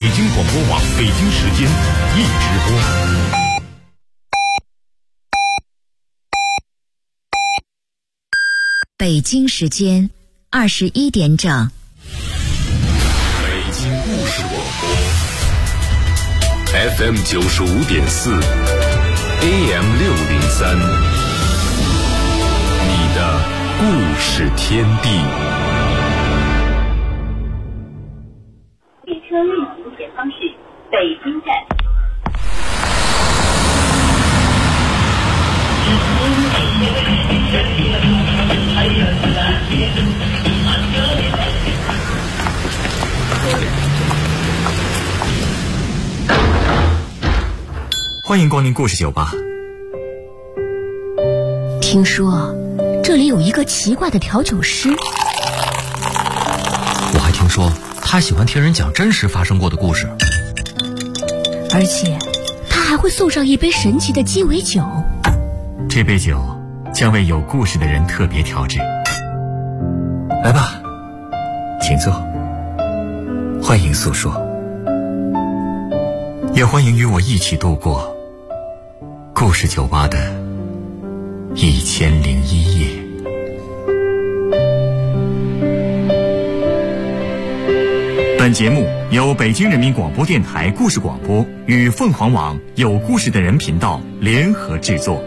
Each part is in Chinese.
京广播网北京时间一直播。 北京时间21点整。 北京故事广播 FM 95.4 AM 603，你的故事天地。 列车运行前方是北京站。 欢迎光临故事酒吧。 听说这里有一个奇怪的调酒师， 我还听说他喜欢听人讲真实发生过的故事， 而且他还会送上一杯神奇的鸡尾酒。 这杯酒将为有故事的人特别调制。来吧，请坐，欢迎诉说，也欢迎与我一起度过故事酒吧的1001夜。本节目由北京人民广播电台故事广播与凤凰网有故事的人频道联合制作。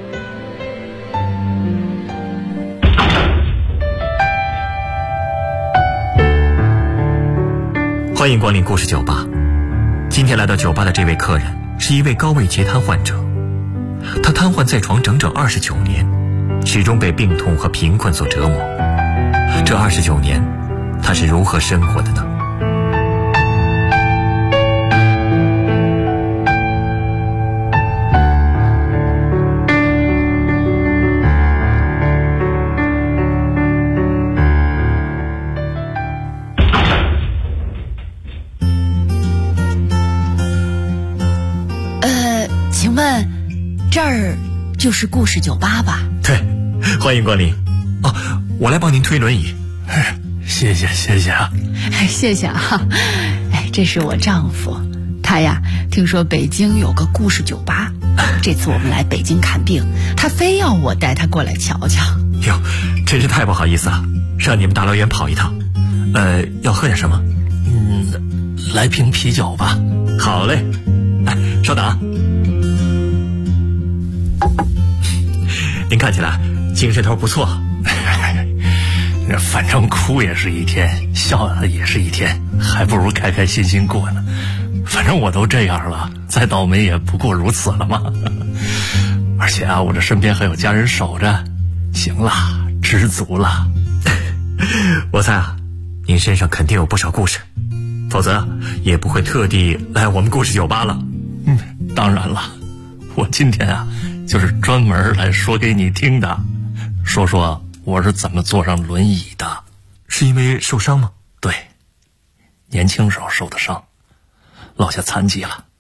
欢迎光临故事酒吧。今天来到酒吧的这位客人是一位高位截瘫患者，他瘫痪在床整整29年，始终被病痛和贫困所折磨。这29年，他是如何生活的呢？ 请问这儿就是故事酒吧吧？ 对，欢迎光临。哦，我来帮您推轮椅。 谢谢啊。 谢谢啊。这是我丈夫，他呀听说北京有个故事酒吧，这次我们来北京看病，他非要我带他过来瞧瞧。 哟，真是太不好意思了，让你们大老远跑一趟。要喝点什么？ 来瓶啤酒吧。 好嘞，稍等啊。您看起来精神头不错。 反正哭也是一天，笑也是一天，还不如开开心心过呢。反正我都这样了，再倒霉也不过如此了嘛。而且啊，我这身边还有家人守着，行了，知足了。 我猜啊，您身上肯定有不少故事，否则也不会特地来我们故事酒吧了。 当然了，我今天啊就是专门来说给你听的，说说我是怎么坐上轮椅的。 是因为受伤吗？ 对，年轻时候受的伤，落下残疾了。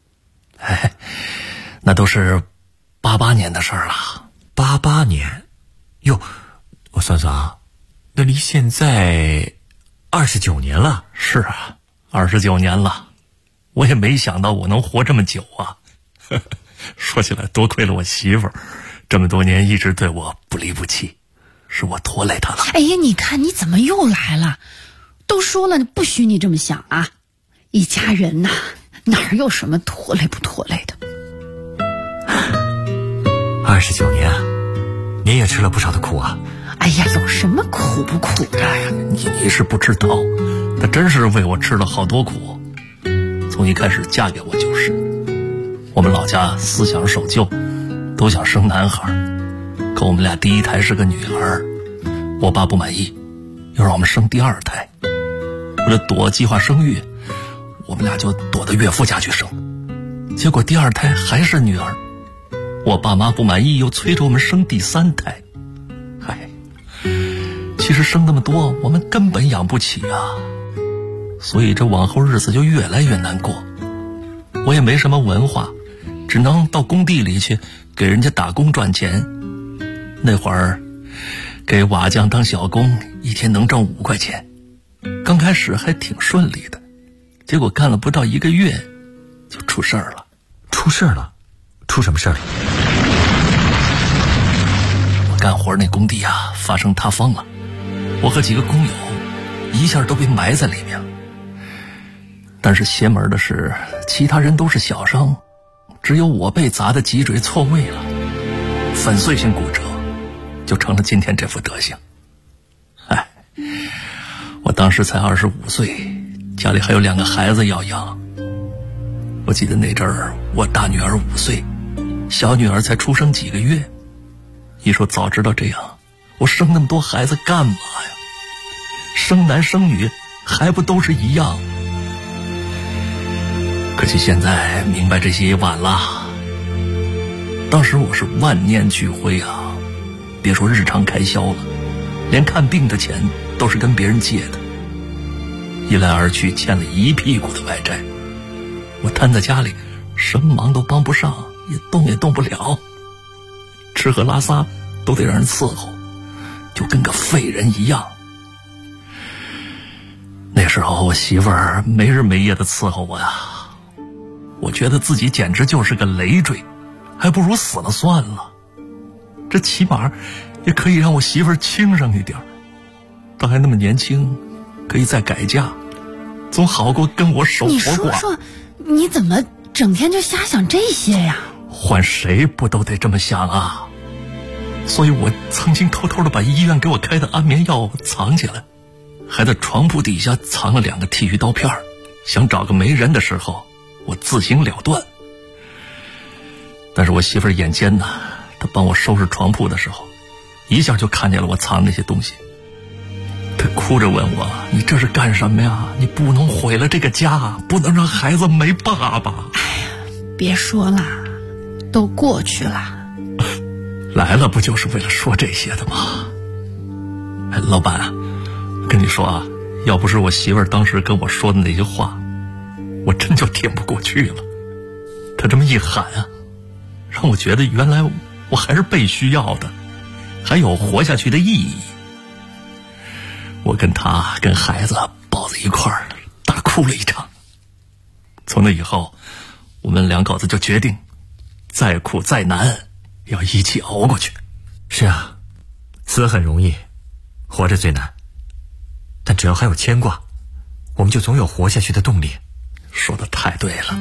那都是88年的事儿了。 88年？哟，我算算啊，那离现在29年了。 是啊，29年了，我也没想到我能活这么久啊。说起来多亏了我媳妇儿，这么多年一直对我不离不弃，是我拖累她了。 哎呀，你看你怎么又来了？都说了不许你这么想啊！一家人呐，哪有什么拖累不拖累的 ？29年，您也吃了不少的苦啊。 哎呀，有什么苦不苦的？ 哎呀，你是不知道，她真是为我吃了好多苦。从一开始嫁给我就是，我们老家思想守旧，都想生男孩，可我们俩第一胎是个女儿，我爸不满意，又让我们生第二胎。为了躲计划生育，我们俩就躲到岳父家去生，结果第二胎还是女儿，我爸妈不满意，又催着我们生第三胎。其实生那么多我们根本养不起啊，所以这往后日子就越来越难过。我也没什么文化，只能到工地里去给人家打工赚钱。那会儿给瓦匠当小工，一天能挣5块钱，刚开始还挺顺利的。 结果干了不到1个月就出事儿了。 出事了？出什么事儿了？ 我干活那工地啊发生塌方了，我和几个工友一下都被埋在里面了。但是邪门的是，其他人都是小伤，只有我被砸的脊椎错位了，粉碎性骨折，就成了今天这副德行。我当时才25岁，家里还有2个孩子要养。我记得那阵儿，我大女儿5岁，小女儿才出生几个月。你说早知道这样，我生那么多孩子干嘛呀？生男生女还不都是一样？可惜现在明白这些也晚了。当时我是万念俱灰啊，别说日常开销了，连看病的钱都是跟别人借的，一来二去欠了一屁股的外债。我瘫在家里，什么忙都帮不上，也动不了，吃喝拉撒都得让人伺候，就跟个废人一样。那时候我媳妇儿没日没夜的伺候我呀，我觉得自己简直就是个累赘，还不如死了算了。这起码也可以让我媳妇儿轻省一点，她还那么年轻，可以再改嫁，总好过跟我守活寡。 你说说，你怎么整天就瞎想这些呀？ 换谁不都得这么想啊？所以我曾经偷偷的把医院给我开的安眠药藏起来，还在床铺底下藏了2个剃须刀片，想找个没人的时候我自行了断。但是我媳妇儿眼尖呐，她帮我收拾床铺的时候，一下就看见了我藏那些东西。她哭着问我：“你这是干什么呀？你不能毁了这个家，不能让孩子没爸爸。” 哎呀，别说了，都过去了。 来了不就是为了说这些的吗？哎，老板，跟你说啊，要不是我媳妇儿当时跟我说的那些话，我真就挺不过去了。她这么一喊啊，让我觉得原来我还是被需要的，还有活下去的意义。我跟她跟孩子抱在一块儿大哭了一场。从那以后，我们2口子就决定，再苦再难要一起熬过去。 是啊，死很容易，活着最难。但只要还有牵挂，我们就总有活下去的动力。 说得太对了。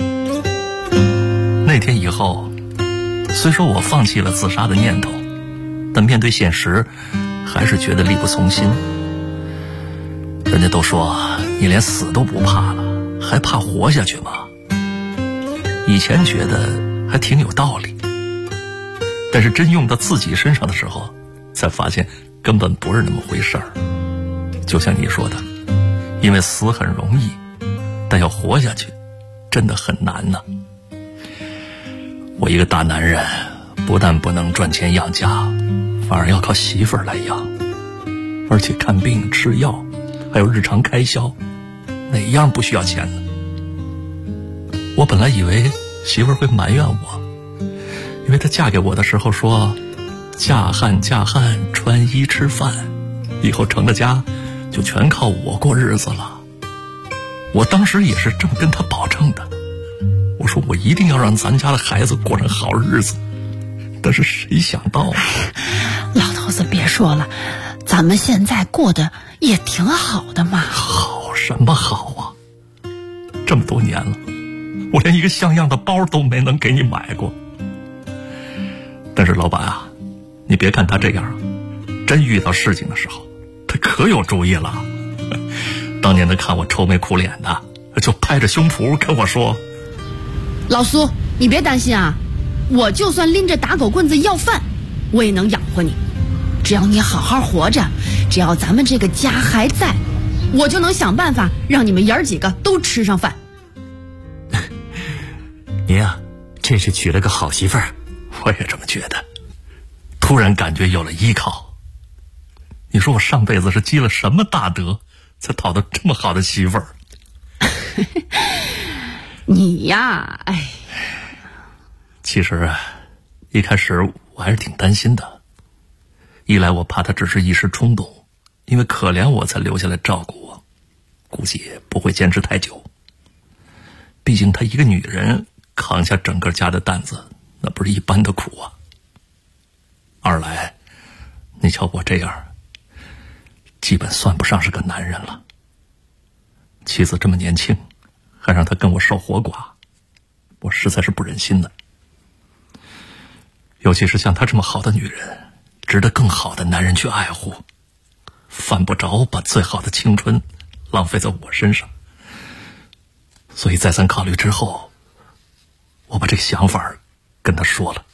那天以后，虽说我放弃了自杀的念头，但面对现实，还是觉得力不从心。人家都说你连死都不怕了，还怕活下去吗？以前觉得还挺有道理，但是真用到自己身上的时候，才发现根本不是那么回事儿。就像你说的，因为死很容易，但要活下去真的很难呢。我一个大男人，不但不能赚钱养家，反而要靠媳妇儿来养，而且看病吃药还有日常开销，哪样不需要钱呢？我本来以为媳妇儿会埋怨我，因为她嫁给我的时候说嫁汉穿衣吃饭，以后成了家就全靠我过日子了。我当时也是这么跟她保证的，我说我一定要让咱家的孩子过上好日子。但是谁想到啊， 老头子别说了，咱们现在过得也挺好的嘛。 好什么好啊？这么多年了，我连一个像样的包都没能给你买过。但是老板啊，你别看他这样，真遇到事情的时候他可有主意了。当年他看我愁眉苦脸的，就拍着胸脯跟我说：“ 老苏，你别担心啊，我就算拎着打狗棍子要饭，我也能养活你。只要你好好活着，只要咱们这个家还在，我就能想办法让你们爷儿几个都吃上饭。” 您啊，真是娶了个好媳妇儿。 我也这么觉得，突然感觉有了依靠。你说我上辈子是积了什么大德，才讨到这么好的媳妇儿？ 你呀，哎， 其实一开始我还是挺担心的。一来我怕他只是一时冲动，因为可怜我才留下来照顾我，估计也不会坚持太久。 毕竟她一个女人扛下整个家的担子，那不是一般的苦啊。二来，你瞧我这样，基本算不上是个男人了。妻子这么年轻，还让她跟我守活寡，我实在是不忍心的。尤其是像她这么好的女人，值得更好的男人去爱护，犯不着把最好的青春浪费在我身上。所以再三考虑之后，我把这个想法跟她说了。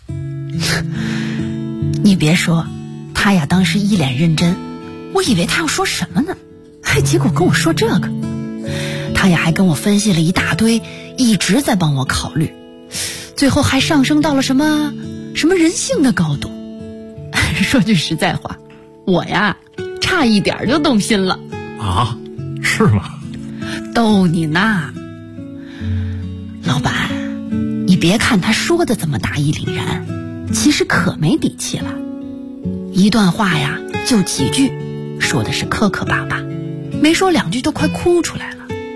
你别说，他呀当时一脸认真，我以为他要说什么呢，结果跟我说这个。他呀还跟我分析了一大堆，一直在帮我考虑，最后还上升到了什么人性的高度。说句实在话，我呀差一点就动心了。 啊，是吗？ 逗你呢。老板，你别看他说的这么大义凛然，其实可没底气了。一段话呀就几句，说的是磕磕巴巴，没说两句都快哭出来了。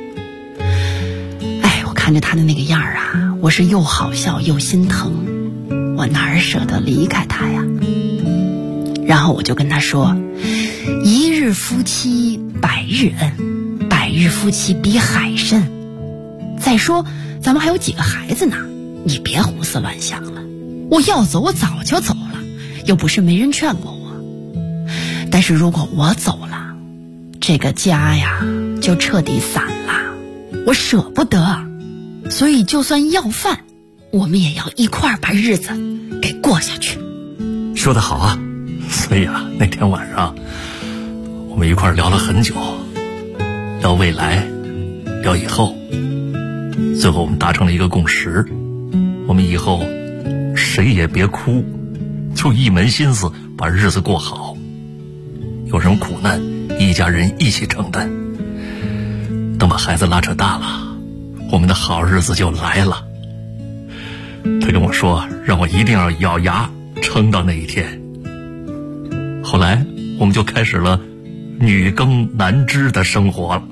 我看着他的那个样啊，我是又好笑又心疼，我哪儿舍得离开他呀。然后我就跟他说，一日夫妻百日恩，百日夫妻比海深。再说咱们还有几个孩子呢，你别胡思乱想了。我要走我早就走了，又不是没人劝过我。但是如果我走了，这个家呀就彻底散了，我舍不得。所以就算要饭，我们也要一块儿把日子给过下去。 说得好啊。 所以啊，那天晚上我们一块儿聊了很久，聊未来，聊以后。最后我们达成了一个共识，我们以后谁也别哭，就一门心思把日子过好。有什么苦难，一家人一起承担。等把孩子拉扯大了，我们的好日子就来了。他跟我说，让我一定要咬牙撑到那一天。后来我们就开始了女耕男织的生活了。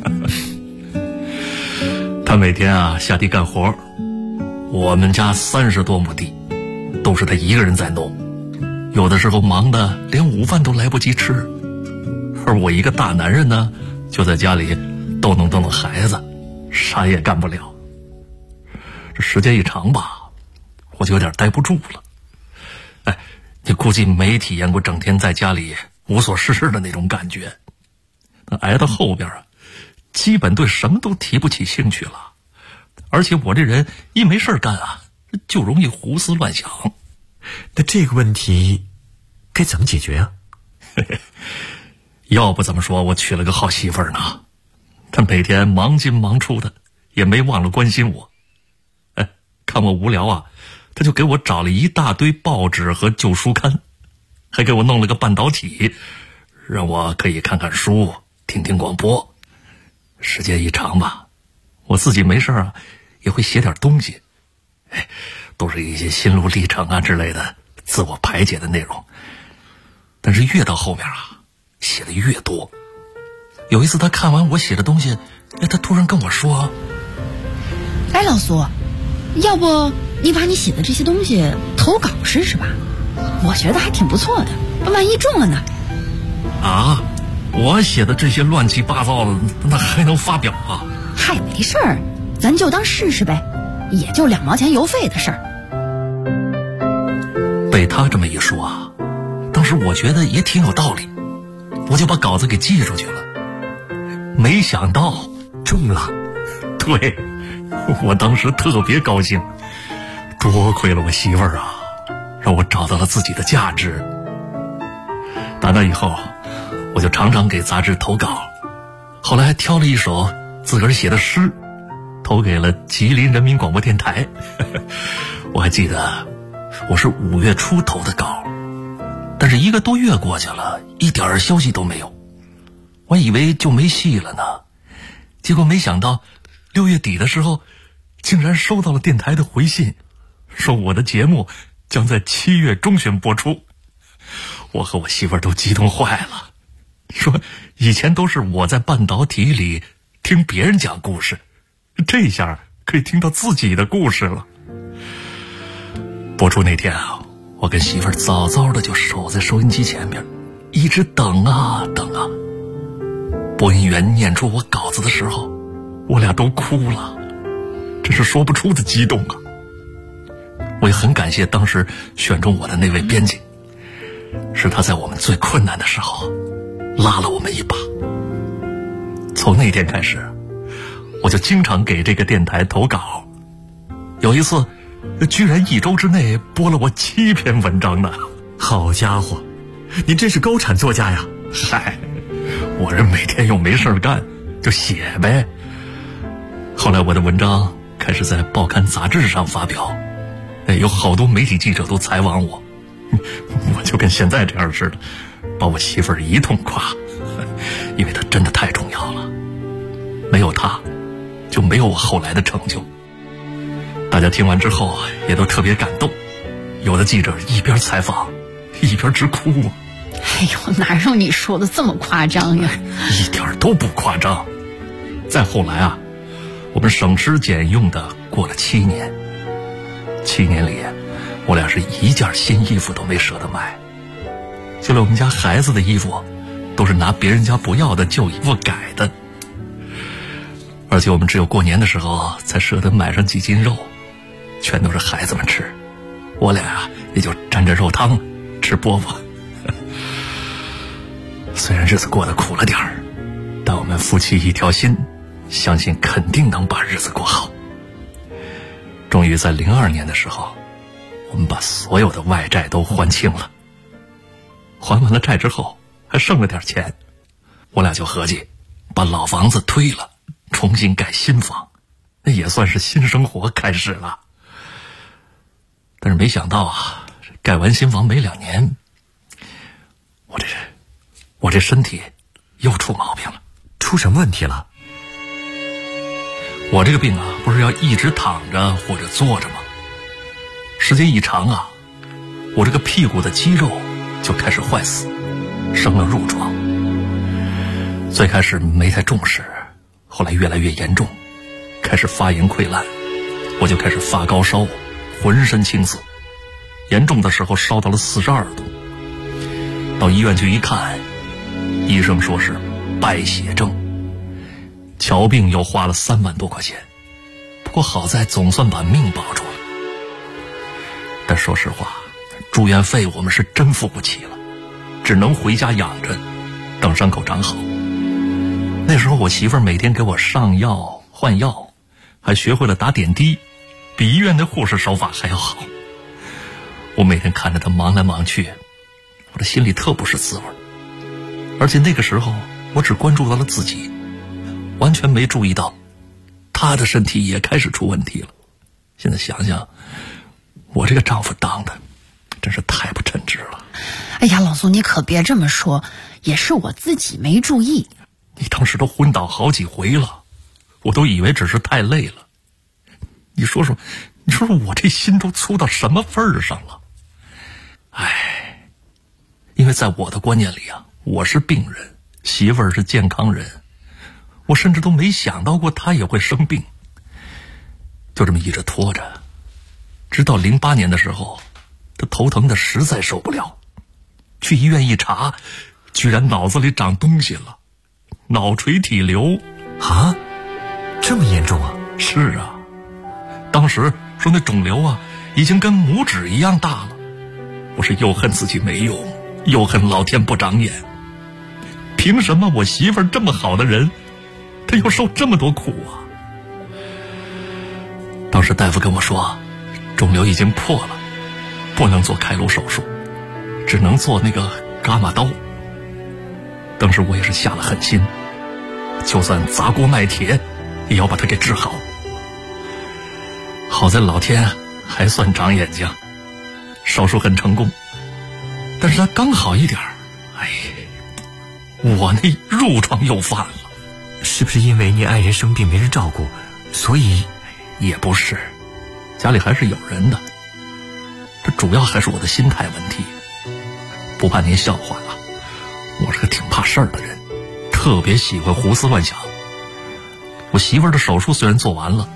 他每天啊下地干活，我们家30多亩地都是他一个人在弄，有的时候忙得连午饭都来不及吃。而我一个大男人呢，就在家里逗弄孩子，啥也干不了。这时间一长吧，我就有点待不住了。你估计没体验过整天在家里无所事事的那种感觉。那挨到后边啊，基本对什么都提不起兴趣了。而且我这人一没事干啊，就容易胡思乱想。 那这个问题该怎么解决啊？ 要不怎么说我娶了个好媳妇儿呢？她每天忙进忙出的，也没忘了关心我。看我无聊啊，他就给我找了一大堆报纸和旧书刊，还给我弄了个半导体，让我可以看看书，听听广播。时间一长吧，我自己没事啊，也会写点东西，都是一些心路历程啊之类的自我排解的内容。但是越到后面啊，写的越多。有一次他看完我写的东西，他突然跟我说， 老苏，要不你把你写的这些东西投稿试试吧，我觉得还挺不错的，万一中了呢？ 啊，我写的这些乱七八糟的，那还能发表啊？ 嗨，没事儿，咱就当试试呗，也就2毛钱邮费的事儿。 被他这么一说啊，当时我觉得也挺有道理，我就把稿子给寄出去了。没想到中了。 对，我当时特别高兴，多亏了我媳妇儿啊，让我找到了自己的价值。打那以后，我就常常给杂志投稿，后来还挑了一首自个儿写的诗，投给了吉林人民广播电台。我还记得我是5月初投的稿，但是1个多月过去了，一点消息都没有。我以为就没戏了呢，结果没想到6月底的时候，竟然收到了电台的回信，说我的节目将在7月中旬播出。我和我媳妇儿都激动坏了，说以前都是我在半导体里听别人讲故事，这下可以听到自己的故事了。播出那天啊，我跟媳妇儿早早的就守在收音机前面，一直等啊等啊。播音员念出我稿子的时候，我俩都哭了，真是说不出的激动啊。我也很感谢当时选中我的那位编辑，是他在我们最困难的时候拉了我们一把。从那天开始，我就经常给这个电台投稿，有一次居然1周之内播了我7篇文章呢。 好家伙，您真是高产作家呀！ 嗨，我这每天又没事干就写呗。后来我的文章开始在报刊杂志上发表，有好多媒体记者都采访我，我就跟现在这样似的，把我媳妇儿一通夸，因为她真的太重要了，没有她就没有我后来的成就。大家听完之后也都特别感动，有的记者一边采访一边直哭啊。 哎呦，哪有你说的这么夸张呀？ 一点都不夸张。再后来啊，我们省吃俭用的过了7年，7年里我俩是一件新衣服都没舍得买，就连我们家孩子的衣服都是拿别人家不要的旧衣服改的。而且我们只有过年的时候才舍得买上几斤肉，全都是孩子们吃，我俩也就蘸着肉汤吃饽饽。虽然日子过得苦了点儿，但我们夫妻一条心，相信肯定能把日子过好。终于在02年的时候，我们把所有的外债都还清了。还完了债之后还剩了点钱，我俩就合计把老房子推了，重新盖新房，那也算是新生活开始了。但是没想到啊，盖完新房没2年，我这身体又出毛病了。 出什么问题了？ 我这个病啊，不是要一直躺着或者坐着吗？时间一长啊，我这个屁股的肌肉就开始坏死，生了褥疮。最开始没太重视，后来越来越严重，开始发炎溃烂，我就开始发高烧，浑身青紫，严重的时候烧到了42度。到医院去一看，医生说是败血症，瞧病又花了3万多块钱，不过好在总算把命保住了。但说实话，住院费我们是真付不起了，只能回家养着，等伤口长好。那时候我媳妇儿每天给我上药换药，还学会了打点滴，比医院的护士手法还要好。我每天看着她忙来忙去，我的心里特不是滋味。而且那个时候我只关注到了自己，完全没注意到她的身体也开始出问题了。现在想想，我这个丈夫当的真是太不称职了。 哎呀，老苏你可别这么说，也是我自己没注意。 你当时都昏倒好几回了，我都以为只是太累了。你说说我这心都粗到什么份儿上了？哎，因为在我的观念里啊，我是病人，媳妇儿是健康人，我甚至都没想到过她也会生病。就这么一直拖着，直到08年的时候，她头疼的实在受不了，去医院一查，居然脑子里长东西了，脑垂体瘤。 啊，这么严重啊？ 是啊，当时说那肿瘤啊已经跟拇指一样大了。我是又恨自己没用，又恨老天不长眼。凭什么我媳妇儿这么好的人，她又受这么多苦啊？当时大夫跟我说，肿瘤已经破了，不能做开颅手术，只能做那个伽马刀。当时我也是下了狠心，就算砸锅卖铁也要把它给治好。好在老天还算长眼睛，手术很成功。但是他刚好一点，哎，我那褥疮又犯了。 是不是因为你爱人生病没人照顾，所以？ 也不是，家里还是有人的。这主要还是我的心态问题。不怕您笑话啊，我是个挺怕事儿的人，特别喜欢胡思乱想。我媳妇儿的手术虽然做完了，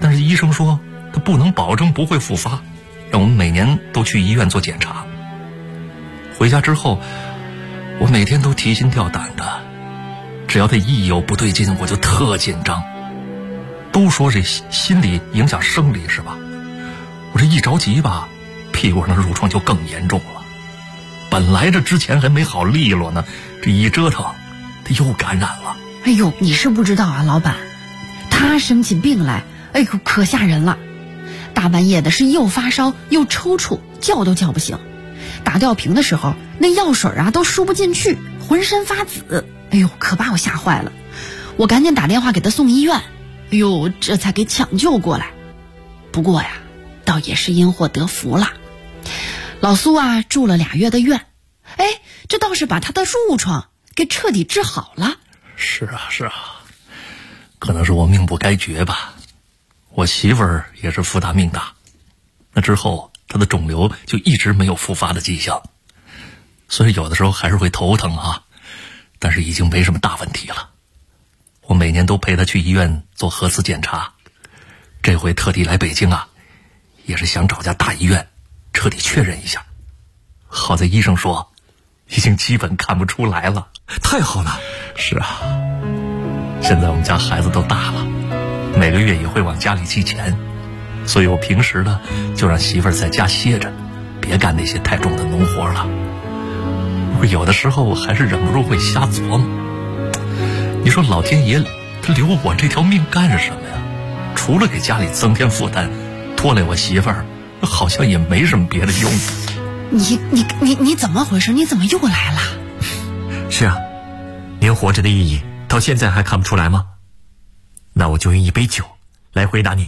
但是医生说他不能保证不会复发，让我们每年都去医院做检查。回家之后，我每天都提心吊胆的，只要他一有不对劲，我就特紧张。都说这心理影响生理是吧？我这一着急吧，屁股上的褥疮就更严重了。本来这之前还没好利落呢，这一折腾，他又感染了。 哎呦，你是不知道啊，老板，他生起病来，哎呦，可吓人了。大半夜的是又发烧又抽搐，叫都叫不醒。打吊瓶的时候，那药水啊都输不进去，浑身发紫。哎呦，可把我吓坏了。我赶紧打电话给他送医院，哎呦，这才给抢救过来。不过呀，倒也是因祸得福了。老苏啊住了2月的院，哎，这倒是把他的褥疮给彻底治好了。 是啊，可能是我命不该绝吧。我媳妇儿也是福大命大，那之后她的肿瘤就一直没有复发的迹象。虽然有的时候还是会头疼啊，但是已经没什么大问题了。我每年都陪她去医院做核磁检查，这回特地来北京啊，也是想找家大医院彻底确认一下。好在医生说已经基本看不出来了。 太好了。 是啊，现在我们家孩子都大了，每个月也会往家里寄钱，所以我平时呢就让媳妇儿在家歇着，别干那些太重的农活了。我有的时候我还是忍不住会瞎琢磨，你说老天爷他留我这条命干什么呀？除了给家里增添负担，拖累我媳妇儿，好像也没什么别的用。 你怎么回事？你怎么又来了？ 是啊，您活着的意义到现在还看不出来吗？那我就用一杯酒来回答你。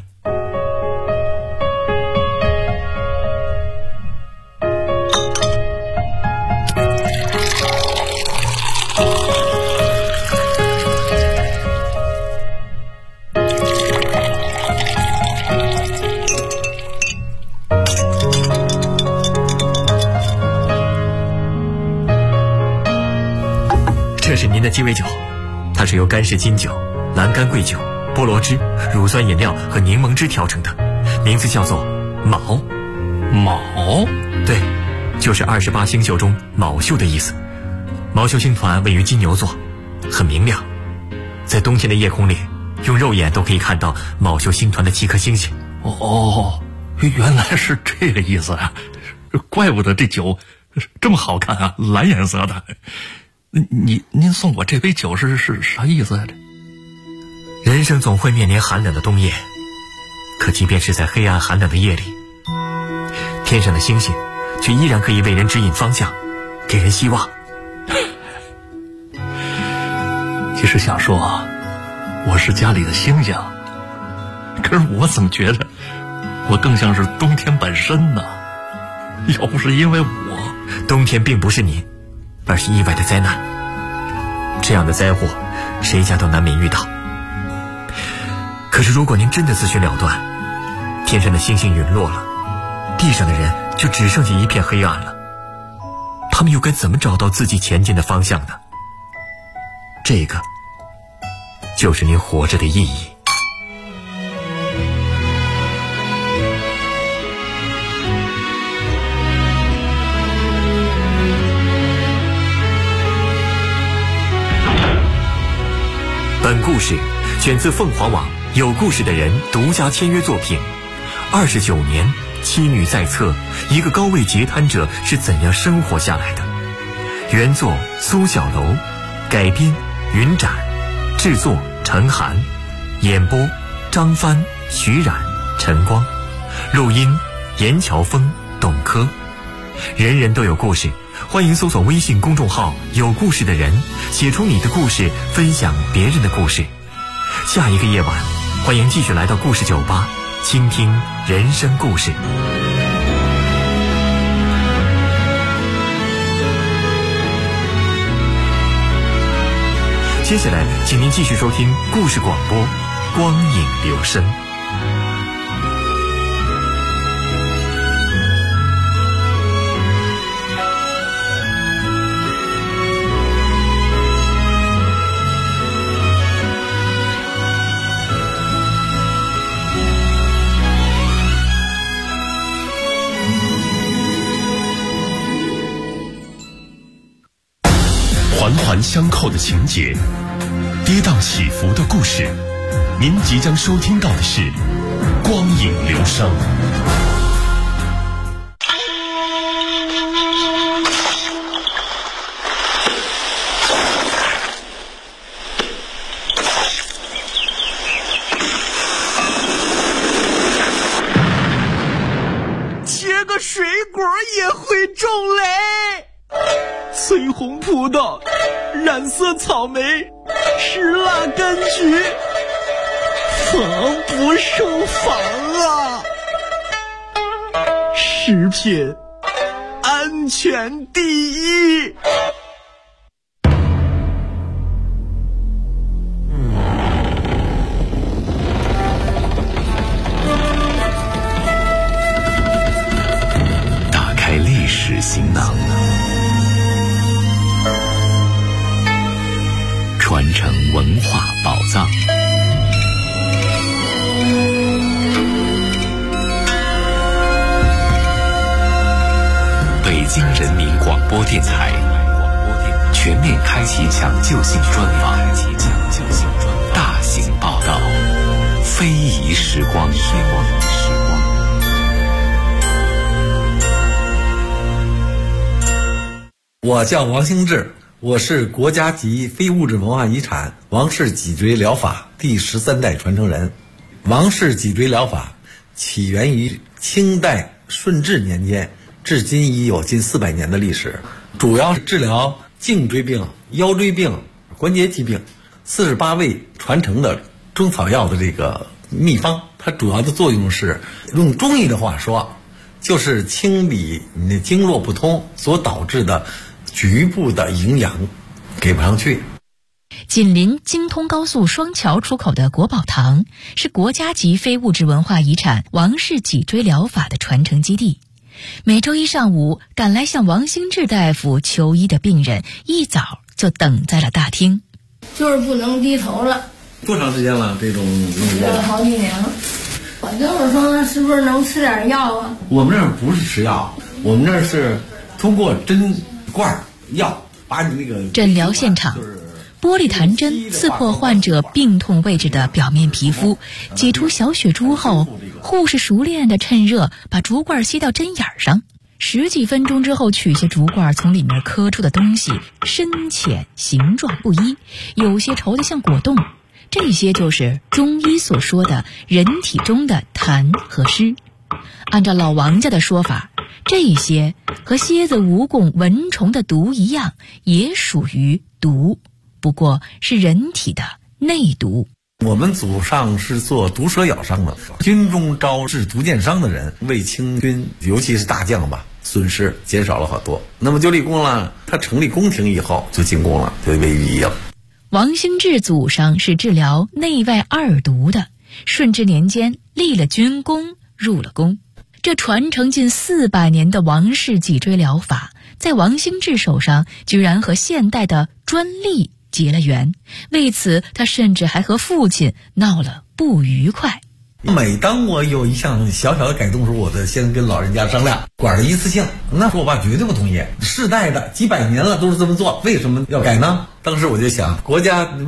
这是您的鸡尾酒，它是由干式金酒、蓝干桂酒、菠萝汁、乳酸饮料和柠檬汁调成的，名字叫做卯。 卯？ 对，就是28星宿中卯宿的意思。卯宿星团位于金牛座，很明亮，在冬天的夜空里，用肉眼都可以看到卯宿星团的7颗星星。 哦，原来是这个意思啊！怪不得这酒这么好看啊，蓝颜色的。您送我这杯酒是啥意思啊？ 人生总会面临寒冷的冬夜，可即便是在黑暗寒冷的夜里，天上的星星却依然可以为人指引方向，给人希望。 其实想说我是家里的星星，可是我怎么觉得我更像是冬天本身呢？要不是因为我， 冬天并不是你，而是意外的灾难。这样的灾祸谁家都难免遇到。可是如果您真的自寻了断，天上的星星陨落了，地上的人就只剩下一片黑暗了，他们又该怎么找到自己前进的方向呢？这个就是您活着的意义。本故事选自凤凰网有故事的人独家签约作品。29年，妻女在侧，一个高位截瘫者是怎样生活下来的？原作苏小楼，改编云展，制作陈寒，演播张帆、徐冉、陈光，录音严乔峰、董珂。人人都有故事，欢迎搜索微信公众号有故事的人，写出你的故事，分享别人的故事。下一个夜晚，欢迎继续来到故事酒吧，倾听人生故事。接下来请您继续收听故事广播，光影留声。 环相扣的情节，跌宕起伏的故事。您即将收听到的是《光影流声》。 切个水果也会中雷，翠红葡萄，染色草莓，石蜡柑橘，防不胜防啊！食品安全第一。 打开历史行囊，传承文化宝藏。北京人民广播电台全面开启抢救性专访，大型报道，非遗时光。 我叫王兴志，我是国家级非物质文化遗产王氏脊椎疗法第13代传承人。王氏脊椎疗法起源于清代顺治年间，至今已有近400年的历史，主要是治疗颈椎病、腰椎病、关节疾病，48味传承的中草药的这个秘方。它主要的作用是，用中医的话说，就是清理你的经络不通所导致的局部的营养给不上去。 紧邻京通高速双桥出口的国宝堂是国家级非物质文化遗产王氏脊椎疗法的传承基地。每周一上午，赶来向王兴志大夫求医的病人一早就等在了大厅。 就是不能低头了。 多长时间了？这种好几年了。我就是说，是不是能吃点药啊？ 我们这儿不是吃药，我们这儿是通过针罐药把你那个诊疗现场，玻璃弹针刺破患者病痛位置的表面皮肤，挤出小血珠后，护士熟练地趁热把竹罐吸到针眼上。10几分钟之后，取下竹罐，从里面磕出的东西深浅形状不一，有些稠得像果冻。这些就是中医所说的人体中的痰和湿。按照老王家的说法，这些和蝎子、蜈蚣、蚊虫的毒一样，也属于毒，不过是人体的内毒。 我们祖上是做毒蛇咬伤的，军中招致毒箭伤的人，为清军尤其是大将吧，损失减少了好多。那么就立功了，他成立宫廷以后就进宫了，就被御医了。 王兴志祖上是治疗内外二毒的，顺治年间立了军功，入了宫。这传承近400年的王氏脊椎疗法，在王兴志手上居然和现代的专利结了缘，为此他甚至还和父亲闹了不愉快。 每当我有一项小小的改动时，我得先跟老人家商量，管是一次性。那时候我爸绝对不同意，世代的几百年了都是这么做，为什么要改呢？当时我就想，国家